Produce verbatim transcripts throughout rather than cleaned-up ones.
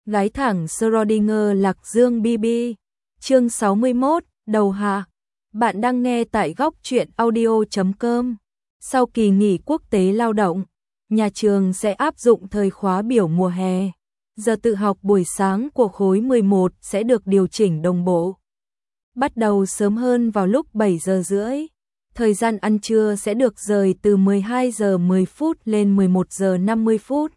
Gái thẳng Schrödinger Lạc Dương bê bê. Chương sáu mươi mốt, đầu hạ. Bạn đang nghe tại góc truyện audio chấm com. Sau kỳ nghỉ quốc tế lao động, nhà trường sẽ áp dụng thời khóa biểu mùa hè. Giờ tự học buổi sáng của khối mười một sẽ được điều chỉnh đồng bộ. Bắt đầu sớm hơn vào lúc bảy giờ rưỡi. Thời gian ăn trưa sẽ được rời từ mười hai giờ mười phút lên mười một giờ năm mươi phút.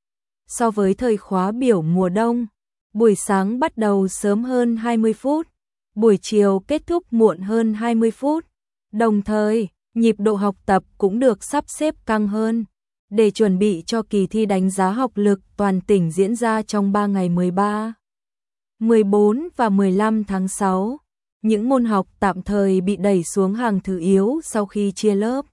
So với thời khóa biểu mùa đông, buổi sáng bắt đầu sớm hơn hai mươi phút, buổi chiều kết thúc muộn hơn hai mươi phút. Đồng thời, nhịp độ học tập cũng được sắp xếp căng hơn, để chuẩn bị cho kỳ thi đánh giá học lực toàn tỉnh diễn ra trong ba ngày mười ba, mười bốn và mười lăm tháng sáu. Những môn học tạm thời bị đẩy xuống hàng thứ yếu sau khi chia lớp,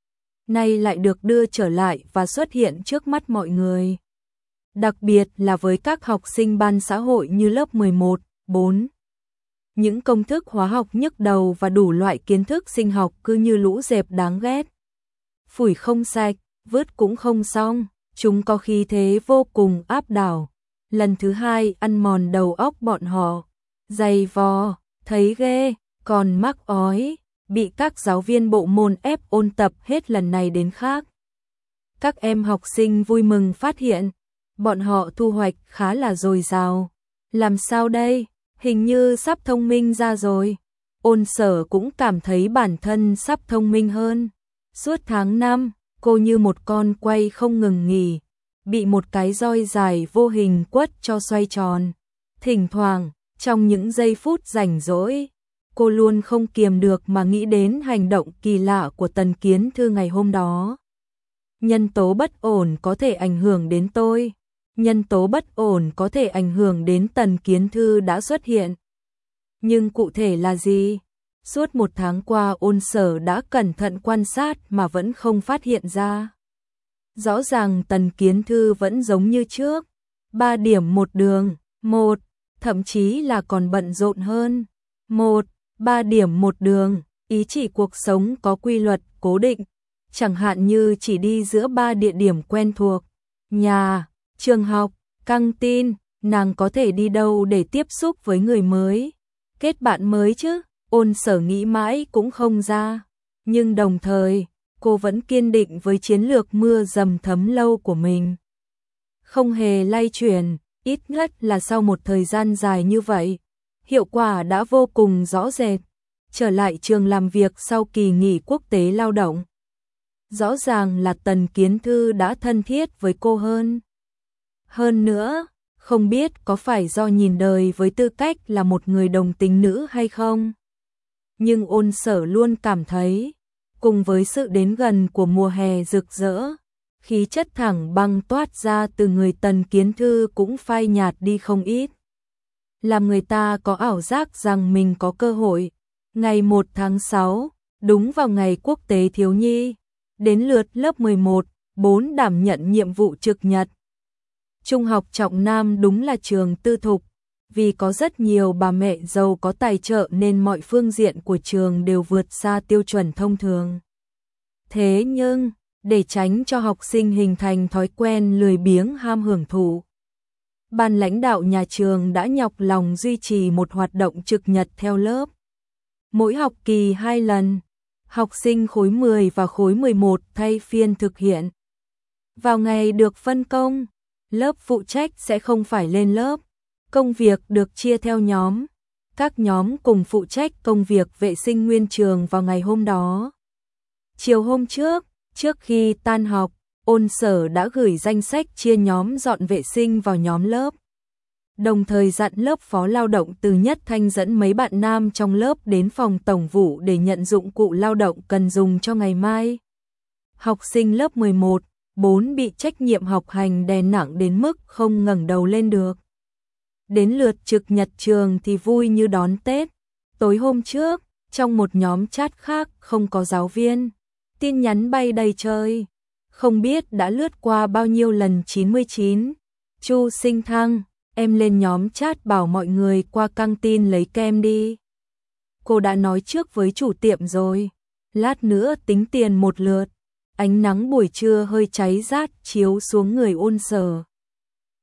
nay lại được đưa trở lại và xuất hiện trước mắt mọi người. Đặc biệt là với các học sinh ban xã hội như lớp mười một, bốn. Những công thức hóa học nhức đầu và đủ loại kiến thức sinh học cứ như lũ dẹp đáng ghét. Phủi không sạch, vứt cũng không xong, chúng có khí thế vô cùng áp đảo. Lần thứ hai ăn mòn đầu óc bọn họ, dày vò, thấy ghê, còn mắc ói, bị các giáo viên bộ môn ép ôn tập hết lần này đến khác. Các em học sinh vui mừng phát hiện, bọn họ thu hoạch khá là dồi dào. Làm sao đây? Hình như sắp thông minh ra rồi. Ôn Sở cũng cảm thấy bản thân sắp thông minh hơn. Suốt tháng năm, cô như một con quay không ngừng nghỉ, bị một cái roi dài vô hình quất cho xoay tròn. Thỉnh thoảng, trong những giây phút rảnh rỗi, cô luôn không kiềm được mà nghĩ đến hành động kỳ lạ của Tần Kiến Thư ngày hôm đó. Nhân tố bất ổn có thể ảnh hưởng đến tôi. Nhân tố bất ổn có thể ảnh hưởng đến Tần Kiến Thư đã xuất hiện. Nhưng cụ thể là gì? Suốt một tháng qua Ôn Sở đã cẩn thận quan sát mà vẫn không phát hiện ra. Rõ ràng Tần Kiến Thư vẫn giống như trước. Ba điểm một đường, một, thậm chí là còn bận rộn hơn. Một, ba điểm một đường, ý chỉ cuộc sống có quy luật cố định. Chẳng hạn như chỉ đi giữa ba địa điểm quen thuộc. Nhà, trường học, căng tin, nàng có thể đi đâu để tiếp xúc với người mới, kết bạn mới chứ? Ôn Sở nghĩ mãi cũng không ra. Nhưng đồng thời, cô vẫn kiên định với chiến lược mưa dầm thấm lâu của mình. Không hề lay chuyển, ít nhất là sau một thời gian dài như vậy, hiệu quả đã vô cùng rõ rệt. Trở lại trường làm việc sau kỳ nghỉ quốc tế lao động, rõ ràng là Tần Kiến Thư đã thân thiết với cô hơn. Hơn nữa, không biết có phải do nhìn đời với tư cách là một người đồng tính nữ hay không? Nhưng Ôn Sở luôn cảm thấy, cùng với sự đến gần của mùa hè rực rỡ, khí chất thẳng băng toát ra từ người Tần Kiến Thư cũng phai nhạt đi không ít. Làm người ta có ảo giác rằng mình có cơ hội. Ngày một tháng sáu, đúng vào ngày quốc tế thiếu nhi, đến lượt lớp mười một, bốn đảm nhận nhiệm vụ trực nhật. Trung học Trọng Nam đúng là trường tư thục, vì có rất nhiều bà mẹ giàu có tài trợ nên mọi phương diện của trường đều vượt xa tiêu chuẩn thông thường. Thế nhưng, để tránh cho học sinh hình thành thói quen lười biếng ham hưởng thụ, ban lãnh đạo nhà trường đã nhọc lòng duy trì một hoạt động trực nhật theo lớp. Mỗi học kỳ hai lần, học sinh khối mười và khối mười một thay phiên thực hiện. Vào ngày được phân công, lớp phụ trách sẽ không phải lên lớp. Công việc được chia theo nhóm. Các nhóm cùng phụ trách công việc vệ sinh nguyên trường vào ngày hôm đó. Chiều hôm trước, trước khi tan học, Ôn Sở đã gửi danh sách chia nhóm dọn vệ sinh vào nhóm lớp. Đồng thời dặn lớp phó lao động Từ Nhất Thanh dẫn mấy bạn nam trong lớp đến phòng tổng vụ để nhận dụng cụ lao động cần dùng cho ngày mai. Học sinh lớp mười một, bốn bị trách nhiệm học hành đè nặng đến mức không ngẩng đầu lên được. Đến lượt trực nhật trường thì vui như đón Tết. Tối hôm trước, trong một nhóm chat khác không có giáo viên, tin nhắn bay đầy trời. Không biết đã lướt qua bao nhiêu lần chín mươi chín. Chu Sinh Thăng, em lên nhóm chat bảo mọi người qua căng tin lấy kem đi. Cô đã nói trước với chủ tiệm rồi, lát nữa tính tiền một lượt. Ánh nắng buổi trưa hơi cháy rát chiếu xuống người Ôn Sở,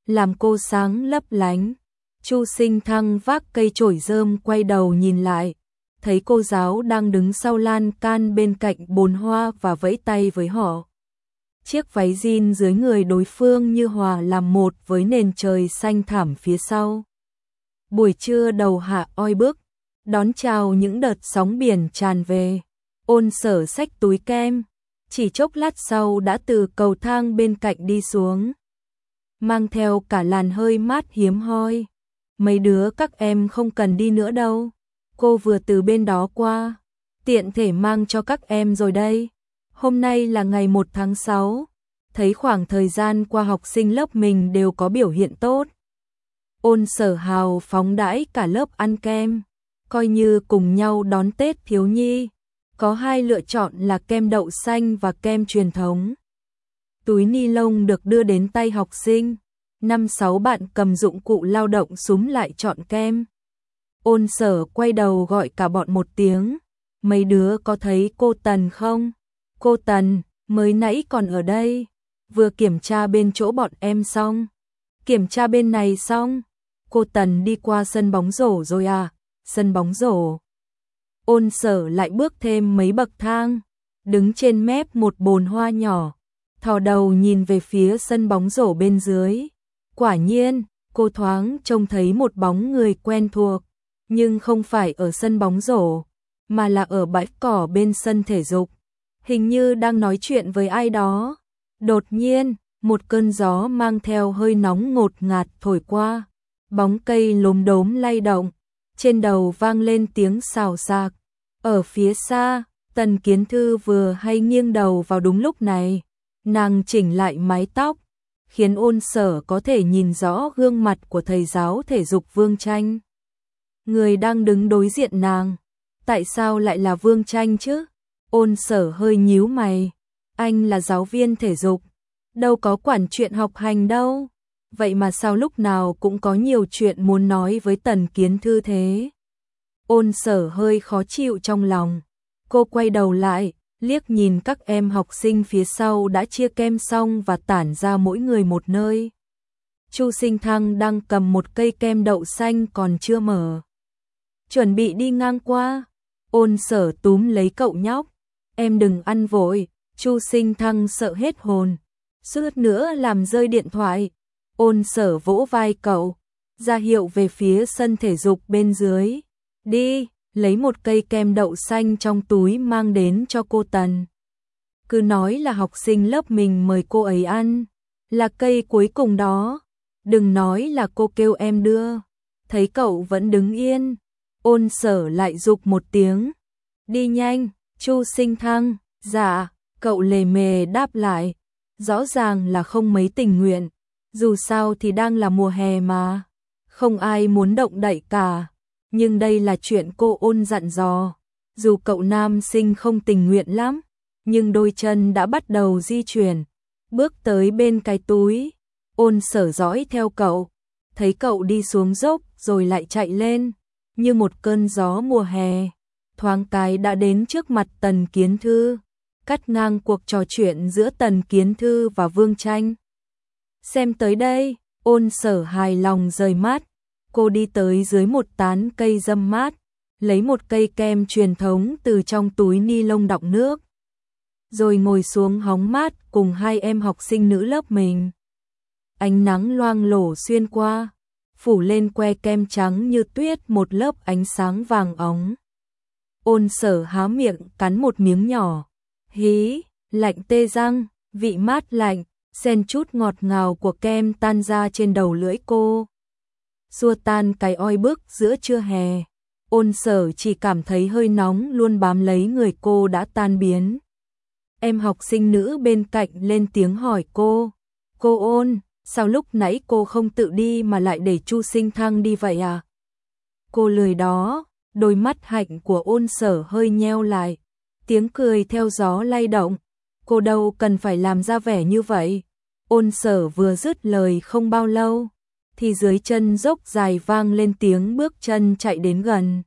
làm cô sáng lấp lánh. Chu Sinh Thăng vác cây chổi rơm quay đầu nhìn lại, thấy cô giáo đang đứng sau lan can bên cạnh bồn hoa và vẫy tay với họ. Chiếc váy jean dưới người đối phương như hòa làm một với nền trời xanh thẳm phía sau. Buổi trưa đầu hạ oi bức, đón chào những đợt sóng biển tràn về. Ôn Sở xách túi kem, chỉ chốc lát sau đã từ cầu thang bên cạnh đi xuống, mang theo cả làn hơi mát hiếm hoi. Mấy đứa các em không cần đi nữa đâu, cô vừa từ bên đó qua, tiện thể mang cho các em rồi đây. Hôm nay là ngày một tháng sáu, thấy khoảng thời gian qua học sinh lớp mình đều có biểu hiện tốt. Ôn Sở hào phóng đãi cả lớp ăn kem, coi như cùng nhau đón Tết thiếu nhi. Có hai lựa chọn là kem đậu xanh và kem truyền thống. Túi ni lông được đưa đến tay học sinh, năm sáu bạn cầm dụng cụ lao động xúm lại chọn kem. Ôn Sở quay đầu gọi cả bọn một tiếng, mấy đứa có thấy cô Tần không? Cô Tần, mới nãy còn ở đây, vừa kiểm tra bên chỗ bọn em xong. Kiểm tra bên này xong, cô Tần đi qua sân bóng rổ rồi à? Sân bóng rổ. Ôn Sở lại bước thêm mấy bậc thang, đứng trên mép một bồn hoa nhỏ, thò đầu nhìn về phía sân bóng rổ bên dưới. Quả nhiên, cô thoáng trông thấy một bóng người quen thuộc, nhưng không phải ở sân bóng rổ, mà là ở bãi cỏ bên sân thể dục. Hình như đang nói chuyện với ai đó. Đột nhiên, một cơn gió mang theo hơi nóng ngột ngạt thổi qua, bóng cây lốm đốm lay động, trên đầu vang lên tiếng xào xạc. Ở phía xa, Tần Kiến Thư vừa hay nghiêng đầu vào đúng lúc này, nàng chỉnh lại mái tóc, khiến Ôn Sở có thể nhìn rõ gương mặt của thầy giáo thể dục Vương Tranh. Người đang đứng đối diện nàng, tại sao lại là Vương Tranh chứ? Ôn Sở hơi nhíu mày, anh là giáo viên thể dục, đâu có quản chuyện học hành đâu, vậy mà sao lúc nào cũng có nhiều chuyện muốn nói với Tần Kiến Thư thế? Ôn Sở hơi khó chịu trong lòng, cô quay đầu lại, liếc nhìn các em học sinh phía sau đã chia kem xong và tản ra mỗi người một nơi. Chu Sinh Thăng đang cầm một cây kem đậu xanh còn chưa mở, chuẩn bị đi ngang qua. Ôn Sở túm lấy cậu nhóc, em đừng ăn vội. Chu Sinh Thăng sợ hết hồn, suýt nữa làm rơi điện thoại. Ôn Sở vỗ vai cậu, ra hiệu về phía sân thể dục bên dưới. Đi, lấy một cây kem đậu xanh trong túi mang đến cho cô Tần. Cứ nói là học sinh lớp mình mời cô ấy ăn, là cây cuối cùng đó. Đừng nói là cô kêu em đưa. Thấy cậu vẫn đứng yên, Ôn Sở lại giục một tiếng. Đi nhanh. Chu Sinh Thăng, dạ. Cậu lề mề đáp lại, rõ ràng là không mấy tình nguyện. Dù sao thì đang là mùa hè mà, không ai muốn động đậy cả. Nhưng đây là chuyện cô Ôn dặn dò. Dù cậu nam sinh không tình nguyện lắm, nhưng đôi chân đã bắt đầu di chuyển, bước tới bên cái túi. Ôn Sở dõi theo cậu, thấy cậu đi xuống dốc rồi lại chạy lên, như một cơn gió mùa hè, thoáng cái đã đến trước mặt Tần Kiến Thư, cắt ngang cuộc trò chuyện giữa Tần Kiến Thư và Vương Tranh. Xem tới đây, Ôn Sở hài lòng rời mắt, cô đi tới dưới một tán cây râm mát, lấy một cây kem truyền thống từ trong túi ni lông đọng nước, rồi ngồi xuống hóng mát cùng hai em học sinh nữ lớp mình. Ánh nắng loang lổ xuyên qua, phủ lên que kem trắng như tuyết một lớp ánh sáng vàng óng. Ôn Sở há miệng cắn một miếng nhỏ, hí, lạnh tê răng, vị mát lạnh, xen chút ngọt ngào của kem tan ra trên đầu lưỡi cô, xua tan cái oi bức giữa trưa hè. Ôn Sở chỉ cảm thấy hơi nóng luôn bám lấy người cô đã tan biến. Em học sinh nữ bên cạnh lên tiếng hỏi cô, cô Ôn, sao lúc nãy cô không tự đi mà lại để Chu Sinh Thăng đi vậy à? Cô lười đó. Đôi mắt hạnh của Ôn Sở hơi nheo lại, tiếng cười theo gió lay động. Cô đâu cần phải làm ra vẻ như vậy. Ôn Sở vừa dứt lời không bao lâu, thì dưới chân dốc dài vang lên tiếng bước chân chạy đến gần.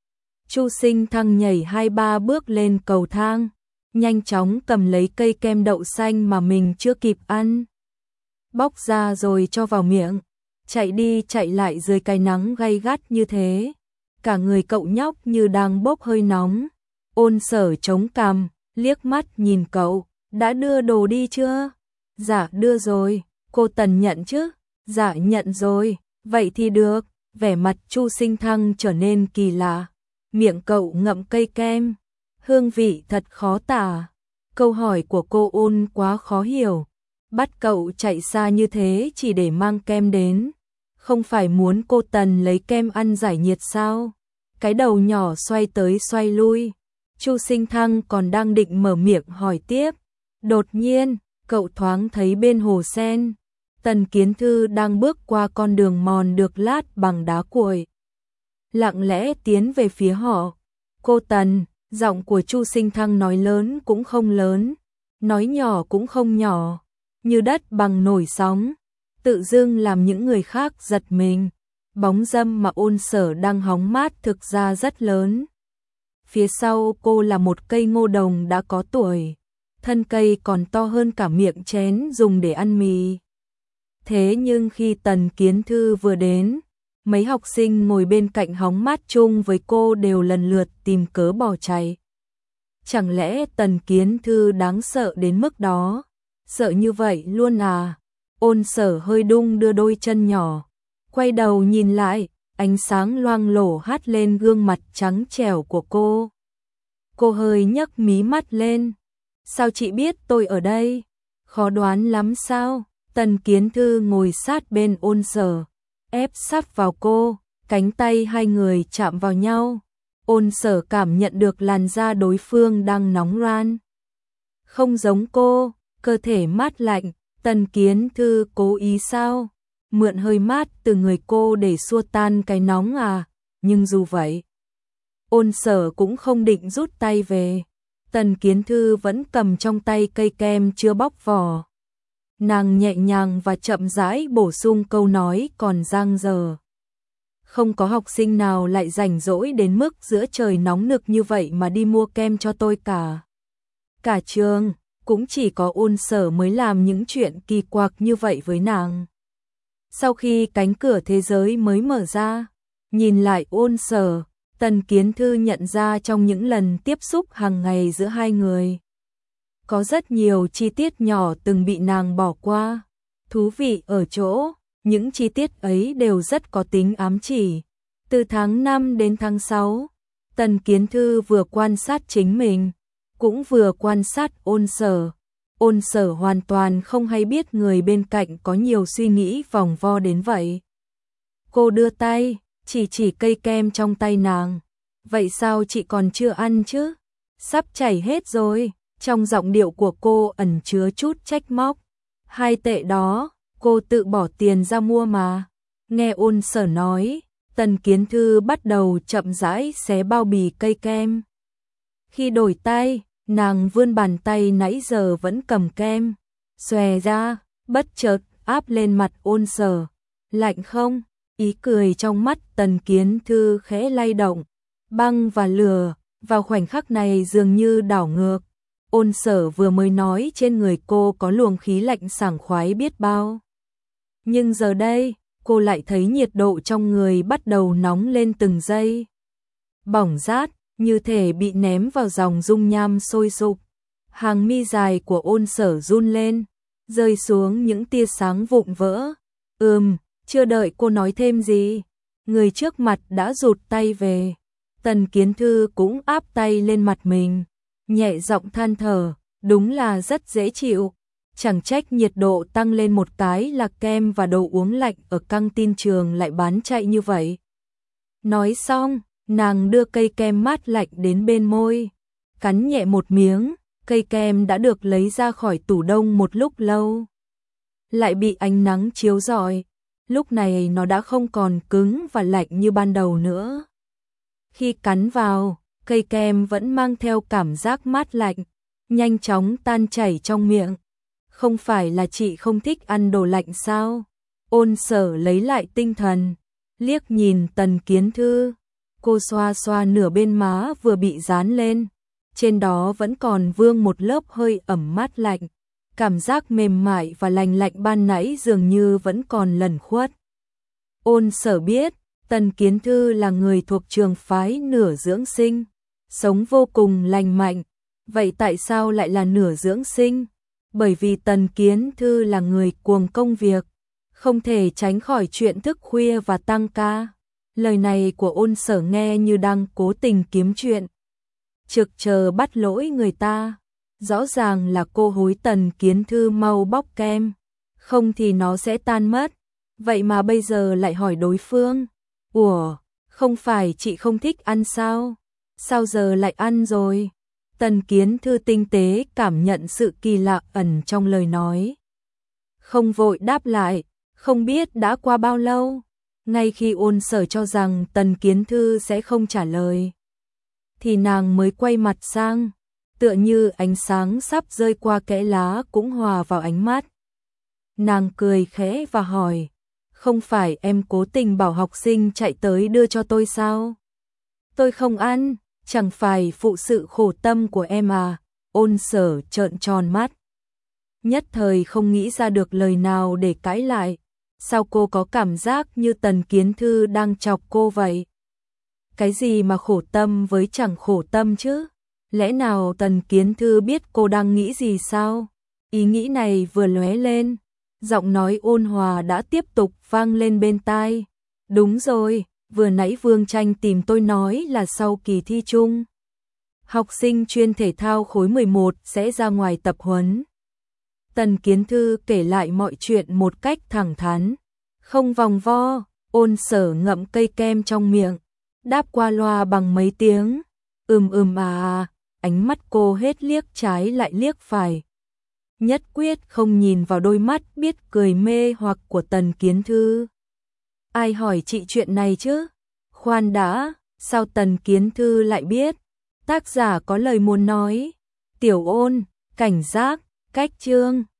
Chu Sinh Thăng nhảy hai ba bước lên cầu thang, nhanh chóng cầm lấy cây kem đậu xanh mà mình chưa kịp ăn. bóc ra rồi cho vào miệng, chạy đi chạy lại dưới cái nắng gay gắt như thế. Cả người cậu nhóc như đang bốc hơi nóng. Ôn Sở chống cằm, liếc mắt nhìn cậu, đã đưa đồ đi chưa? Dạ đưa rồi. Cô Tần nhận chứ? Dạ nhận rồi. Vậy thì được. Vẻ mặt Chu Sinh Thăng trở nên kỳ lạ. Miệng cậu ngậm cây kem, hương vị thật khó tả. Câu hỏi của cô Ôn quá khó hiểu. Bắt cậu chạy xa như thế chỉ để mang kem đến, không phải muốn cô Tần lấy kem ăn giải nhiệt sao? Cái đầu nhỏ xoay tới xoay lui. Chu Sinh Thăng còn đang định mở miệng hỏi tiếp. Đột nhiên, cậu thoáng thấy bên hồ sen, Tần Kiến Thư đang bước qua con đường mòn được lát bằng đá cuội, lặng lẽ tiến về phía họ. Cô Tần, giọng của Chu Sinh Thăng nói lớn cũng không lớn, nói nhỏ cũng không nhỏ, như đất bằng nổi sóng, tự dưng làm những người khác giật mình. Bóng râm mà Ôn Sở đang hóng mát thực ra rất lớn. Phía sau cô là một cây ngô đồng đã có tuổi, thân cây còn to hơn cả miệng chén dùng để ăn mì. Thế nhưng khi Tần Kiến Thư vừa đến, mấy học sinh ngồi bên cạnh hóng mát chung với cô đều lần lượt tìm cớ bỏ chạy. Chẳng lẽ Tần Kiến Thư đáng sợ đến mức đó? Sợ như vậy luôn à? Ôn Sở hơi đung đưa đôi chân nhỏ, quay đầu nhìn lại, ánh sáng loang lổ hắt lên gương mặt trắng trẻo của cô. Cô hơi nhấc mí mắt lên. Sao chị biết tôi ở đây? Khó đoán lắm sao? Tần Kiến Thư ngồi sát bên Ôn Sở, ép sát vào cô, cánh tay hai người chạm vào nhau. Ôn Sở cảm nhận được làn da đối phương đang nóng ran. Không giống cô, cơ thể mát lạnh. Tần Kiến Thư cố ý sao? Mượn hơi mát từ người cô để xua tan cái nóng à? Nhưng dù vậy, Ôn Sở cũng không định rút tay về. Tần Kiến Thư vẫn cầm trong tay cây kem chưa bóc vỏ. Nàng nhẹ nhàng và chậm rãi bổ sung câu nói còn dang dở. Không có học sinh nào lại rảnh rỗi đến mức giữa trời nóng nực như vậy mà đi mua kem cho tôi cả. Cả trường, cũng chỉ có Ôn Sở mới làm những chuyện kỳ quặc như vậy với nàng. Sau khi cánh cửa thế giới mới mở ra, nhìn lại Ôn Sở, Tần Kiến Thư nhận ra trong những lần tiếp xúc hàng ngày giữa hai người, có rất nhiều chi tiết nhỏ từng bị nàng bỏ qua. Thú vị ở chỗ, những chi tiết ấy đều rất có tính ám chỉ. Từ tháng năm đến tháng sáu, Tần Kiến Thư vừa quan sát chính mình, cũng vừa quan sát Ôn Sở. Ôn Sở hoàn toàn không hay biết người bên cạnh có nhiều suy nghĩ vòng vo đến vậy. Cô đưa tay, chỉ chỉ cây kem trong tay nàng. Vậy sao chị còn chưa ăn chứ? Sắp chảy hết rồi. Trong giọng điệu của cô ẩn chứa chút trách móc. Hai tệ đó, cô tự bỏ tiền ra mua mà. Nghe Ôn Sở nói, Tần Kiến Thư bắt đầu chậm rãi xé bao bì cây kem. Khi đổi tay, nàng vươn bàn tay nãy giờ vẫn cầm kem, xòe ra, bất chợt áp lên mặt Ôn Sở. Lạnh không? Ý cười trong mắt Tần Kiến Thư khẽ lay động. Băng và lửa, vào khoảnh khắc này dường như đảo ngược. Ôn Sở vừa mới nói trên người cô có luồng khí lạnh sảng khoái biết bao. Nhưng giờ đây, cô lại thấy nhiệt độ trong người bắt đầu nóng lên từng giây. Bỏng rát, như thể bị ném vào dòng dung nham sôi sục. Hàng mi dài của Ôn Sở run lên, rơi xuống những tia sáng vụn vỡ. Ừm, chưa đợi cô nói thêm gì, người trước mặt đã rụt tay về. Tần Kiến Thư cũng áp tay lên mặt mình, nhẹ giọng than thở, đúng là rất dễ chịu. Chẳng trách nhiệt độ tăng lên một cái là kem và đồ uống lạnh ở căng tin trường lại bán chạy như vậy. Nói xong, nàng đưa cây kem mát lạnh đến bên môi, cắn nhẹ một miếng, cây kem đã được lấy ra khỏi tủ đông một lúc lâu. Lại bị ánh nắng chiếu rọi, lúc này nó đã không còn cứng và lạnh như ban đầu nữa. Khi cắn vào, cây kem vẫn mang theo cảm giác mát lạnh, nhanh chóng tan chảy trong miệng. Không phải là chị không thích ăn đồ lạnh sao? Ôn Sở lấy lại tinh thần, liếc nhìn Tần Kiến Thư. Cô xoa xoa nửa bên má vừa bị dán lên, trên đó vẫn còn vương một lớp hơi ẩm mát lạnh. cảm giác mềm mại và lành lạnh ban nãy dường như vẫn còn lẩn khuất. Ôn Sở biết, Tần Kiến Thư là người thuộc trường phái nửa dưỡng sinh, sống vô cùng lành mạnh. Vậy tại sao lại là nửa dưỡng sinh? Bởi vì Tần Kiến Thư là người cuồng công việc, không thể tránh khỏi chuyện thức khuya và tăng ca. Lời này của Ôn Sở nghe như đang cố tình kiếm chuyện, trực chờ bắt lỗi người ta. Rõ ràng là cô hối Tần Kiến Thư mau bóc kem, không thì nó sẽ tan mất. Vậy mà bây giờ lại hỏi đối phương. Ủa, không phải chị không thích ăn sao? Sao giờ lại ăn rồi? Tần Kiến Thư tinh tế cảm nhận sự kỳ lạ ẩn trong lời nói. Không vội đáp lại, không biết đã qua bao lâu. Ngay khi Ôn Sở cho rằng Tần Kiến Thư sẽ không trả lời, thì nàng mới quay mặt sang, tựa như ánh sáng sắp rơi qua kẽ lá cũng hòa vào ánh mắt. Nàng cười khẽ và hỏi, không phải em cố tình bảo học sinh chạy tới đưa cho tôi sao? Tôi không ăn, chẳng phải phụ sự khổ tâm của em à? Ôn Sở trợn tròn mắt, nhất thời không nghĩ ra được lời nào để cãi lại. Sao cô có cảm giác như Tần Kiến Thư đang chọc cô vậy? Cái gì mà khổ tâm với chẳng khổ tâm chứ? Lẽ nào Tần Kiến Thư biết cô đang nghĩ gì sao? Ý nghĩ này vừa lóe lên, giọng nói ôn hòa đã tiếp tục vang lên bên tai. Đúng rồi, vừa nãy Vương Tranh tìm tôi nói là sau kỳ thi chung, học sinh chuyên thể thao khối mười một sẽ ra ngoài tập huấn. Tần Kiến Thư kể lại mọi chuyện một cách thẳng thắn, không vòng vo. Ôn Sở ngậm cây kem trong miệng, đáp qua loa bằng mấy tiếng ừm ừm à à. Ánh mắt cô hết liếc trái lại liếc phải, nhất quyết không nhìn vào đôi mắt biết cười mê hoặc của Tần Kiến Thư. Ai hỏi chị chuyện này chứ? Khoan đã, sao Tần Kiến Thư lại biết? Tác giả có lời muốn nói. Tiểu Ôn, cảnh giác, cách chương.